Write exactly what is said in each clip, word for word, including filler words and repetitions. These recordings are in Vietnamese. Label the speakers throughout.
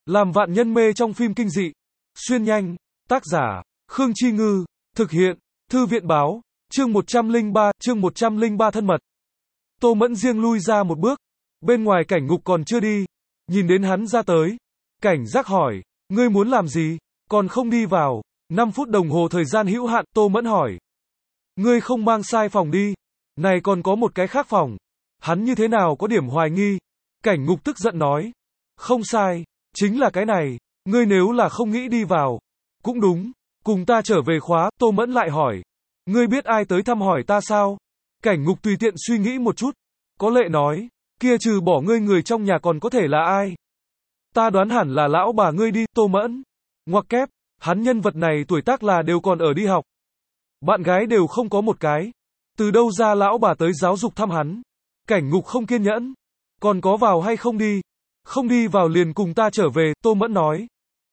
Speaker 1: Làm vạn nhân mê trong phim kinh dị. Xuyên nhanh. Tác giả, Khương Chi Ngư. Thực hiện, Thư viện Báo. Chương một trăm lẻ ba, chương một trăm lẻ ba thân mật. Tô Mẫn riêng lui ra một bước. Bên ngoài Cảnh Ngục còn chưa đi. Nhìn đến hắn ra tới. Cảnh giác hỏi, ngươi muốn làm gì? Còn không đi vào. năm phút đồng hồ thời gian hữu hạn, Tô Mẫn hỏi. Ngươi không mang sai phòng đi. Này còn có một cái khác phòng. Hắn như thế nào có điểm hoài nghi. Cảnh Ngục tức giận nói. Không sai, chính là cái này. Ngươi nếu là không nghĩ đi vào. Cũng đúng, cùng ta trở về khóa. Tô Mẫn lại hỏi. Ngươi biết ai tới thăm hỏi ta sao? Cảnh Ngục tùy tiện suy nghĩ một chút. Có lệ nói. Kia trừ bỏ ngươi người trong nhà còn có thể là ai? Ta đoán hẳn là lão bà ngươi đi. Tô Mẫn. Ngoặc kép, hắn nhân vật này tuổi tác là đều còn ở đi học. Bạn gái đều không có một cái. Từ đâu ra lão bà tới giáo dục thăm hắn? Cảnh Ngục không kiên nhẫn. Còn có vào hay không đi? Không đi vào liền cùng ta trở về. Tô Mẫn nói.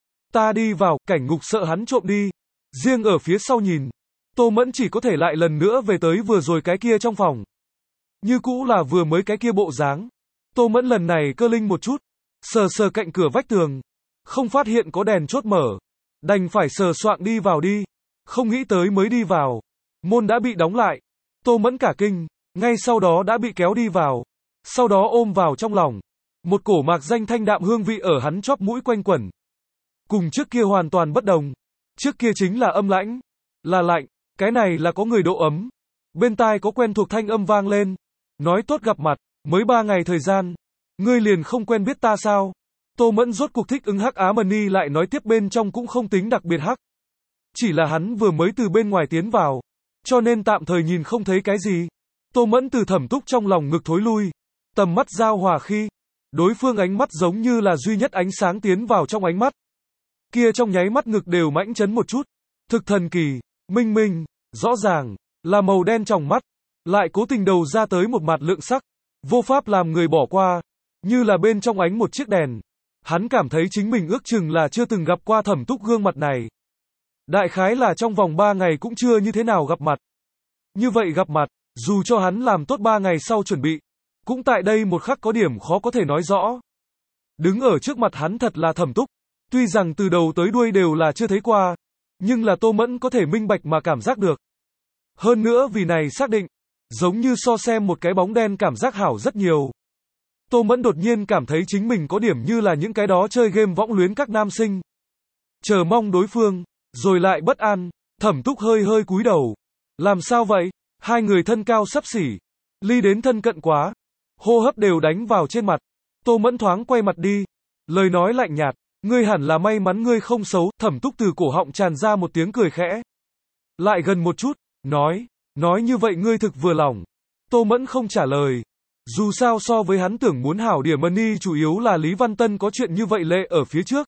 Speaker 1: Ta đi vào. Cảnh Ngục sợ hắn trộm đi. Riêng ở phía sau nhìn. Tô Mẫn chỉ có thể lại lần nữa về tới vừa rồi cái kia trong phòng. Như cũ là vừa mới cái kia bộ dáng. Tô Mẫn lần này cơ linh một chút. Sờ sờ cạnh cửa vách tường. Không phát hiện có đèn chốt mở. Đành phải sờ soạng đi vào đi. Không nghĩ tới mới đi vào. Môn đã bị đóng lại. Tô Mẫn cả kinh. Ngay sau đó đã bị kéo đi vào. Sau đó ôm vào trong lòng. Một cổ mạc danh thanh đạm hương vị ở hắn chóp mũi quanh quẩn. Cùng trước kia hoàn toàn bất đồng. Trước kia chính là âm lãnh. Là lạnh. Cái này là có người độ ấm. Bên tai có quen thuộc thanh âm vang lên. Nói tốt gặp mặt. Mới ba ngày thời gian. Ngươi liền không quen biết ta sao? Tô Mẫn rốt cuộc thích ứng hắc Á Mần Ni lại nói tiếp bên trong cũng không tính đặc biệt hắc. Chỉ là hắn vừa mới từ bên ngoài tiến vào. Cho nên tạm thời nhìn không thấy cái gì. Tô Mẫn từ Thẩm Túc trong lòng ngực thối lui. Tầm mắt giao hòa khi. Đối phương ánh mắt giống như là duy nhất ánh sáng tiến vào trong ánh mắt. Kia trong nháy mắt ngực đều mãnh chấn một chút. Thực thần kỳ, minh minh, rõ ràng, là màu đen trong mắt. Lại cố tình đầu ra tới một mặt lượng sắc. Vô pháp làm người bỏ qua. Như là bên trong ánh một chiếc đèn. Hắn cảm thấy chính mình ước chừng là chưa từng gặp qua Thẩm Túc gương mặt này. Đại khái là trong vòng ba ngày cũng chưa như thế nào gặp mặt. Như vậy gặp mặt, dù cho hắn làm tốt ba ngày sau chuẩn bị, cũng tại đây một khắc có điểm khó có thể nói rõ. Đứng ở trước mặt hắn thật là Thẩm Túc. Tuy rằng từ đầu tới đuôi đều là chưa thấy qua, nhưng là Tô Mẫn có thể minh bạch mà cảm giác được. Hơn nữa vì này xác định, giống như so xem một cái bóng đen cảm giác hảo rất nhiều. Tô Mẫn đột nhiên cảm thấy chính mình có điểm như là những cái đó chơi game võng luyến các nam sinh. Chờ mong đối phương, rồi lại bất an. Thẩm Túc hơi hơi cúi đầu. Làm sao vậy? Hai người thân cao xấp xỉ. Ly đến thân cận quá. Hô hấp đều đánh vào trên mặt. Tô Mẫn thoáng quay mặt đi. Lời nói lạnh nhạt. Ngươi hẳn là may mắn ngươi không xấu. Thẩm Túc từ cổ họng tràn ra một tiếng cười khẽ. Lại gần một chút. Nói. Nói như vậy ngươi thực vừa lòng. Tô Mẫn không trả lời. Dù sao so với hắn tưởng muốn hảo điểm money chủ yếu là Lý Văn Tân có chuyện như vậy lệ ở phía trước.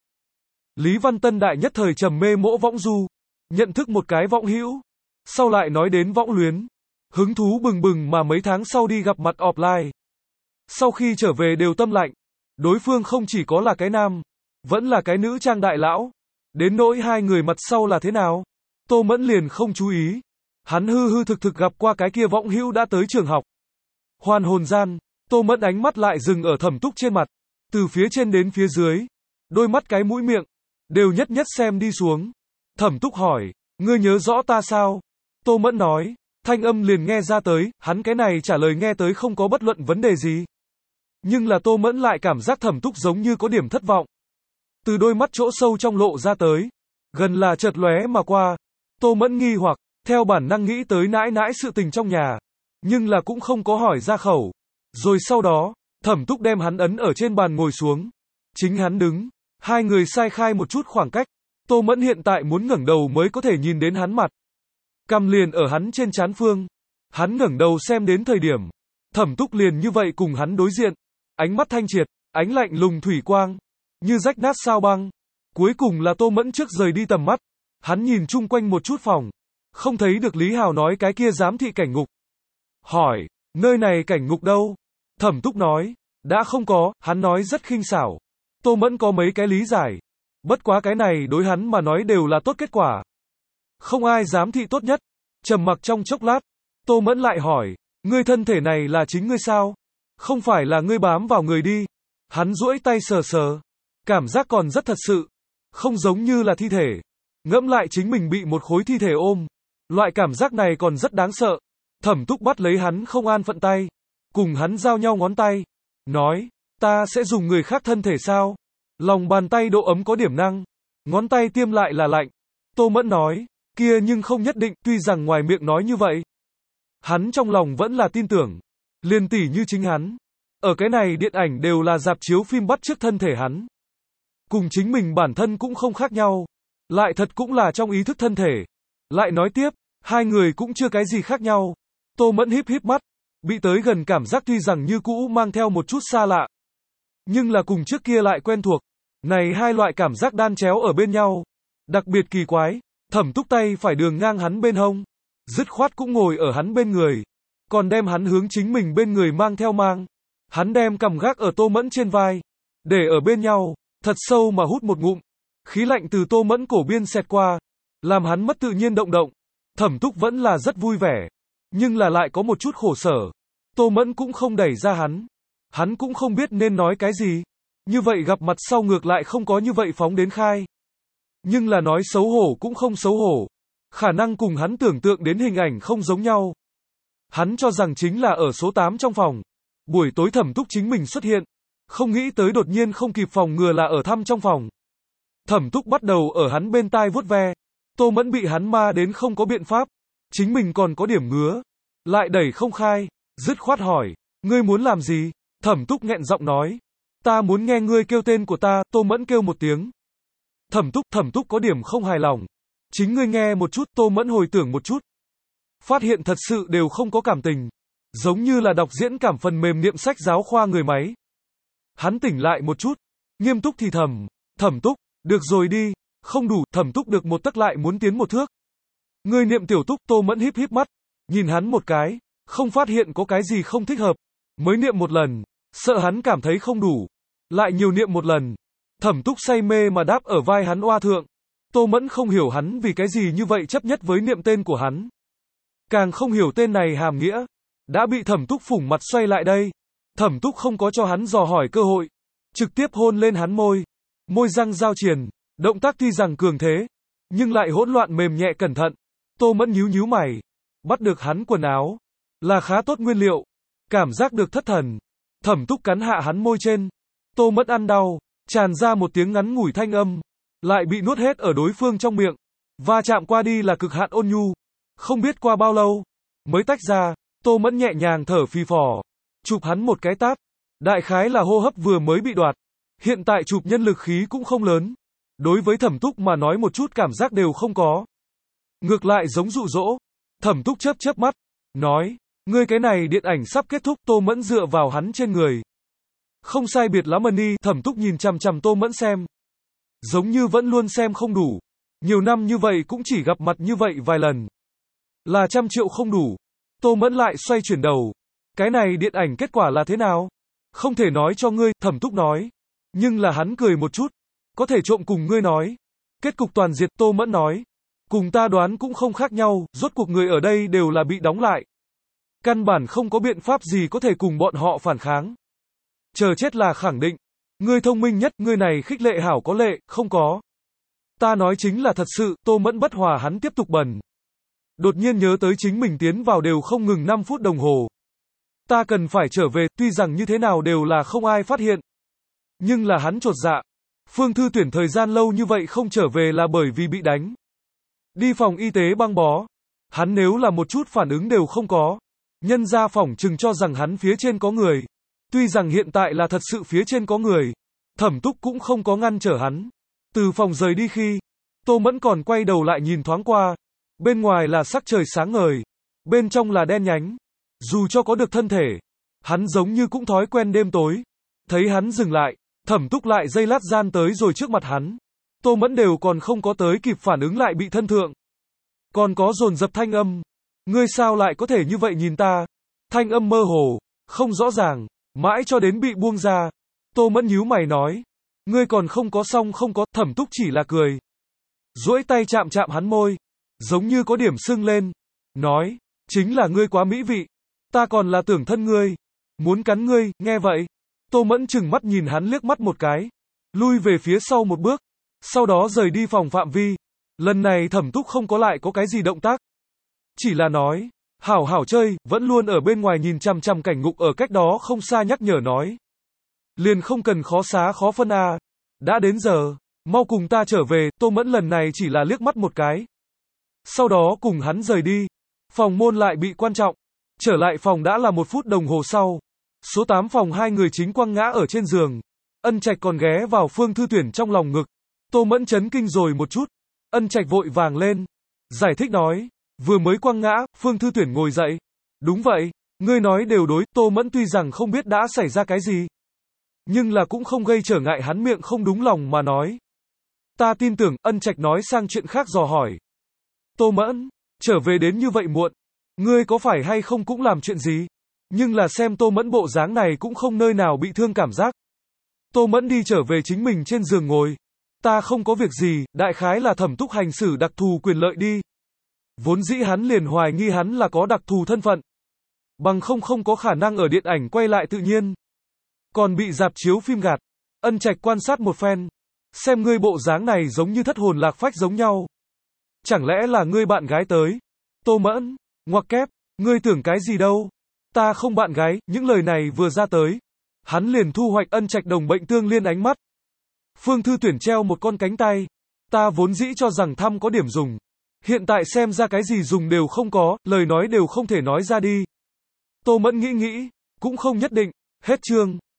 Speaker 1: Lý Văn Tân đại nhất thời trầm mê mỗ võng du. Nhận thức một cái võng hữu. Sau lại nói đến võng luyến. Hứng thú bừng bừng mà mấy tháng sau đi gặp mặt offline. Sau khi trở về đều tâm lạnh. Đối phương không chỉ có là cái nam. Vẫn là cái nữ trang đại lão. Đến nỗi hai người mặt sau là thế nào? Tô Mẫn liền không chú ý. Hắn hư hư thực thực gặp qua cái kia võng hữu đã tới trường học. Hoàn hồn gian, Tô Mẫn ánh mắt lại dừng ở Thẩm Túc trên mặt. Từ phía trên đến phía dưới. Đôi mắt cái mũi miệng. Đều nhất nhất xem đi xuống. Thẩm Túc hỏi. Ngươi nhớ rõ ta sao? Tô Mẫn nói. Thanh âm liền nghe ra tới. Hắn cái này trả lời nghe tới không có bất luận vấn đề gì. Nhưng là Tô Mẫn lại cảm giác Thẩm Túc giống như có điểm thất vọng. Từ đôi mắt chỗ sâu trong lộ ra tới. Gần là chợt lóe mà qua. Tô Mẫn nghi hoặc. Theo bản năng nghĩ tới nãi nãi sự tình trong nhà. Nhưng là cũng không có hỏi ra khẩu. Rồi sau đó, Thẩm Túc đem hắn ấn ở trên bàn ngồi xuống. Chính hắn đứng. Hai người sai khai một chút khoảng cách. Tô Mẫn hiện tại muốn ngẩng đầu mới có thể nhìn đến hắn mặt. Cằm liền ở hắn trên trán phương. Hắn ngẩng đầu xem đến thời điểm. Thẩm Túc liền như vậy cùng hắn đối diện. Ánh mắt thanh triệt, ánh lạnh lùng thủy quang. Như rách nát sao băng. Cuối cùng là Tô Mẫn trước rời đi tầm mắt. Hắn nhìn chung quanh một chút phòng. Không thấy được Lý Hào nói cái kia giám thị cảnh ngục. Hỏi, nơi này cảnh ngục đâu? Thẩm Túc nói, đã không có. Hắn nói rất khinh xảo. Tô Mẫn có mấy cái lý giải. Bất quá cái này đối hắn mà nói đều là tốt kết quả. Không ai giám thị tốt nhất. Trầm mặc trong chốc lát. Tô Mẫn lại hỏi, ngươi thân thể này là chính ngươi sao? Không phải là ngươi bám vào người đi. Hắn duỗi tay sờ sờ. Cảm giác còn rất thật sự, không giống như là thi thể. Ngẫm lại chính mình bị một khối thi thể ôm, loại cảm giác này còn rất đáng sợ. Thẩm Túc bắt lấy hắn không an phận tay, cùng hắn giao nhau ngón tay, nói, ta sẽ dùng người khác thân thể sao? Lòng bàn tay độ ấm có điểm năng, ngón tay tiêm lại là lạnh. Tô Mẫn nói, kia nhưng không nhất định, tuy rằng ngoài miệng nói như vậy, hắn trong lòng vẫn là tin tưởng. Liền tỉ như chính hắn, ở cái này điện ảnh đều là rạp chiếu phim bắt chước thân thể hắn. Cùng chính mình bản thân cũng không khác nhau, lại thật cũng là trong ý thức thân thể. Lại nói tiếp, hai người cũng chưa cái gì khác nhau. Tô Mẫn híp híp mắt, bị tới gần cảm giác tuy rằng như cũ mang theo một chút xa lạ, nhưng là cùng trước kia lại quen thuộc. Này hai loại cảm giác đan chéo ở bên nhau, đặc biệt kỳ quái. Thẩm Túc tay phải đường ngang hắn bên hông, dứt khoát cũng ngồi ở hắn bên người, còn đem hắn hướng chính mình bên người mang theo mang. Hắn đem cằm gác ở Tô Mẫn trên vai, để ở bên nhau, thật sâu mà hút một ngụm. Khí lạnh từ Tô Mẫn cổ biên xẹt qua, làm hắn mất tự nhiên động động. Thẩm Túc vẫn là rất vui vẻ, nhưng là lại có một chút khổ sở. Tô Mẫn cũng không đẩy ra hắn, hắn cũng không biết nên nói cái gì. Như vậy gặp mặt sau ngược lại không có như vậy phóng đến khai. Nhưng là nói xấu hổ cũng không xấu hổ, khả năng cùng hắn tưởng tượng đến hình ảnh không giống nhau. Hắn cho rằng chính là ở số tám trong phòng. Buổi tối Thẩm Túc chính mình xuất hiện, không nghĩ tới đột nhiên không kịp phòng ngừa là ở thăm trong phòng. Thẩm Túc bắt đầu ở hắn bên tai vuốt ve. Tô Mẫn bị hắn ma đến không có biện pháp, chính mình còn có điểm ngứa, lại đẩy không khai, dứt khoát hỏi, ngươi muốn làm gì? Thẩm Túc nghẹn giọng nói, ta muốn nghe ngươi kêu tên của ta. Tô Mẫn kêu một tiếng. Thẩm Túc, Thẩm Túc có điểm không hài lòng. Chính ngươi nghe một chút. Tô Mẫn hồi tưởng một chút, phát hiện thật sự đều không có cảm tình, giống như là đọc diễn cảm phần mềm niệm sách giáo khoa người máy. Hắn tỉnh lại một chút, nghiêm túc thì thầm, Thẩm Túc, được rồi đi, không đủ. Thẩm Túc được một tấc lại muốn tiến một thước. Ngươi niệm tiểu Túc. Tô Mẫn híp híp mắt, nhìn hắn một cái, không phát hiện có cái gì không thích hợp, mới niệm một lần, sợ hắn cảm thấy không đủ, lại nhiều niệm một lần. Thẩm Túc say mê mà đáp ở vai hắn oa thượng. Tô Mẫn không hiểu hắn vì cái gì như vậy chấp nhất với niệm tên của hắn, càng không hiểu tên này hàm nghĩa. Đã bị Thẩm Túc phủng mặt xoay lại đây, Thẩm Túc không có cho hắn dò hỏi cơ hội, trực tiếp hôn lên hắn môi, môi răng giao triền, động tác tuy rằng cường thế, nhưng lại hỗn loạn mềm nhẹ cẩn thận. Tô Mẫn nhíu nhíu mày, bắt được hắn quần áo, là khá tốt nguyên liệu, cảm giác được thất thần. Thẩm Túc cắn hạ hắn môi trên, Tô Mẫn ăn đau, tràn ra một tiếng ngắn ngủi thanh âm, lại bị nuốt hết ở đối phương trong miệng. Va chạm qua đi là cực hạn ôn nhu, không biết qua bao lâu mới tách ra. Tô Mẫn nhẹ nhàng thở phì phò, chụp hắn một cái tát, đại khái là hô hấp vừa mới bị đoạt, hiện tại chụp nhân lực khí cũng không lớn, đối với Thẩm Túc mà nói một chút cảm giác đều không có, ngược lại giống dụ dỗ. Thẩm Túc chớp chớp mắt, nói, ngươi cái này điện ảnh sắp kết thúc. Tô Mẫn dựa vào hắn trên người, không sai biệt lắm mà đi. Thẩm Túc nhìn chằm chằm Tô Mẫn xem, giống như vẫn luôn xem không đủ, nhiều năm như vậy cũng chỉ gặp mặt như vậy vài lần, là trăm triệu không đủ. Tô Mẫn lại xoay chuyển đầu, cái này điện ảnh kết quả là thế nào? Không thể nói cho ngươi. Thẩm Túc nói, nhưng là hắn cười một chút, có thể trộm cùng ngươi nói, kết cục toàn diệt. Tô Mẫn nói, cùng ta đoán cũng không khác nhau, rốt cuộc người ở đây đều là bị đóng lại, căn bản không có biện pháp gì có thể cùng bọn họ phản kháng, chờ chết là khẳng định. Ngươi thông minh nhất, ngươi này khích lệ hảo có lệ, không có. Ta nói chính là thật sự. Tô Mẫn bất hòa hắn tiếp tục bần. Đột nhiên nhớ tới chính mình tiến vào đều không ngừng năm phút đồng hồ. Ta cần phải trở về, tuy rằng như thế nào đều là không ai phát hiện. Nhưng là hắn chột dạ. Phương Thư Tuyển thời gian lâu như vậy không trở về là bởi vì bị đánh. Đi phòng y tế băng bó. Hắn nếu là một chút phản ứng đều không có, nhân gia phỏng chừng cho rằng hắn phía trên có người. Tuy rằng hiện tại là thật sự phía trên có người, Thẩm Túc cũng không có ngăn trở hắn. Từ phòng rời đi khi, Tô Mẫn còn quay đầu lại nhìn thoáng qua. Bên ngoài là sắc trời sáng ngời, bên trong là đen nhánh. Dù cho có được thân thể, hắn giống như cũng thói quen đêm tối. Thấy hắn dừng lại, Thẩm Túc lại dây lát gian tới rồi trước mặt hắn. Tô Mẫn đều còn không có tới kịp phản ứng lại bị thân thượng. Còn có dồn dập thanh âm. Ngươi sao lại có thể như vậy nhìn ta? Thanh âm mơ hồ, không rõ ràng, mãi cho đến bị buông ra. Tô Mẫn nhíu mày nói, ngươi còn không có xong không có. Thẩm Túc chỉ là cười, duỗi tay chạm chạm hắn môi, giống như có điểm sưng lên, nói, chính là ngươi quá mỹ vị, ta còn là tưởng thân ngươi, muốn cắn ngươi. Nghe vậy, Tô Mẫn chừng mắt nhìn hắn liếc mắt một cái, lui về phía sau một bước, sau đó rời đi phòng phạm vi. Lần này Thẩm Túc không có lại có cái gì động tác. Chỉ là nói, hảo hảo chơi, vẫn luôn ở bên ngoài nhìn chằm chằm cảnh ngục ở cách đó không xa nhắc nhở nói. Liền không cần khó xá khó phân à. Đã đến giờ, mau cùng ta trở về, Tô Mẫn lần này chỉ là liếc mắt một cái. Sau đó cùng hắn rời đi. Phòng môn lại bị quan trọng. Trở lại phòng đã là một phút đồng hồ sau. Số tám phòng hai người chính quăng ngã ở trên giường. Ân Trạch còn ghé vào Phương Thư Tuyển trong lòng ngực. Tô Mẫn chấn kinh rồi một chút. Ân Trạch vội vàng lên. Giải thích nói. Vừa mới quăng ngã, Phương Thư Tuyển ngồi dậy. Đúng vậy, ngươi nói đều đối, Tô Mẫn tuy rằng không biết đã xảy ra cái gì. Nhưng là cũng không gây trở ngại hắn miệng không đúng lòng mà nói. Ta tin tưởng, Ân Trạch nói sang chuyện khác dò hỏi. Tô Mẫn, trở về đến như vậy muộn. Ngươi có phải hay không cũng làm chuyện gì? Nhưng là xem Tô Mẫn bộ dáng này cũng không nơi nào bị thương cảm giác. Tô Mẫn đi trở về chính mình trên giường ngồi. Ta không có việc gì, đại khái là Thẩm Túc hành xử đặc thù quyền lợi đi. Vốn dĩ hắn liền hoài nghi hắn là có đặc thù thân phận. Bằng không không có khả năng ở điện ảnh quay lại tự nhiên. Còn bị rạp chiếu phim gạt. Ân Trạch quan sát một phen. Xem ngươi bộ dáng này giống như thất hồn lạc phách giống nhau. Chẳng lẽ là ngươi bạn gái tới? Tô Mẫn, ngoặc kép, ngươi tưởng cái gì đâu? Ta không bạn gái, những lời này vừa ra tới. Hắn liền thu hoạch Ân Trạch đồng bệnh tương liên ánh mắt. Phương Thư Tuyển treo một con cánh tay. Ta vốn dĩ cho rằng thăm có điểm dùng. Hiện tại xem ra cái gì dùng đều không có, lời nói đều không thể nói ra đi. Tô Mẫn nghĩ nghĩ, cũng không nhất định, hết chương.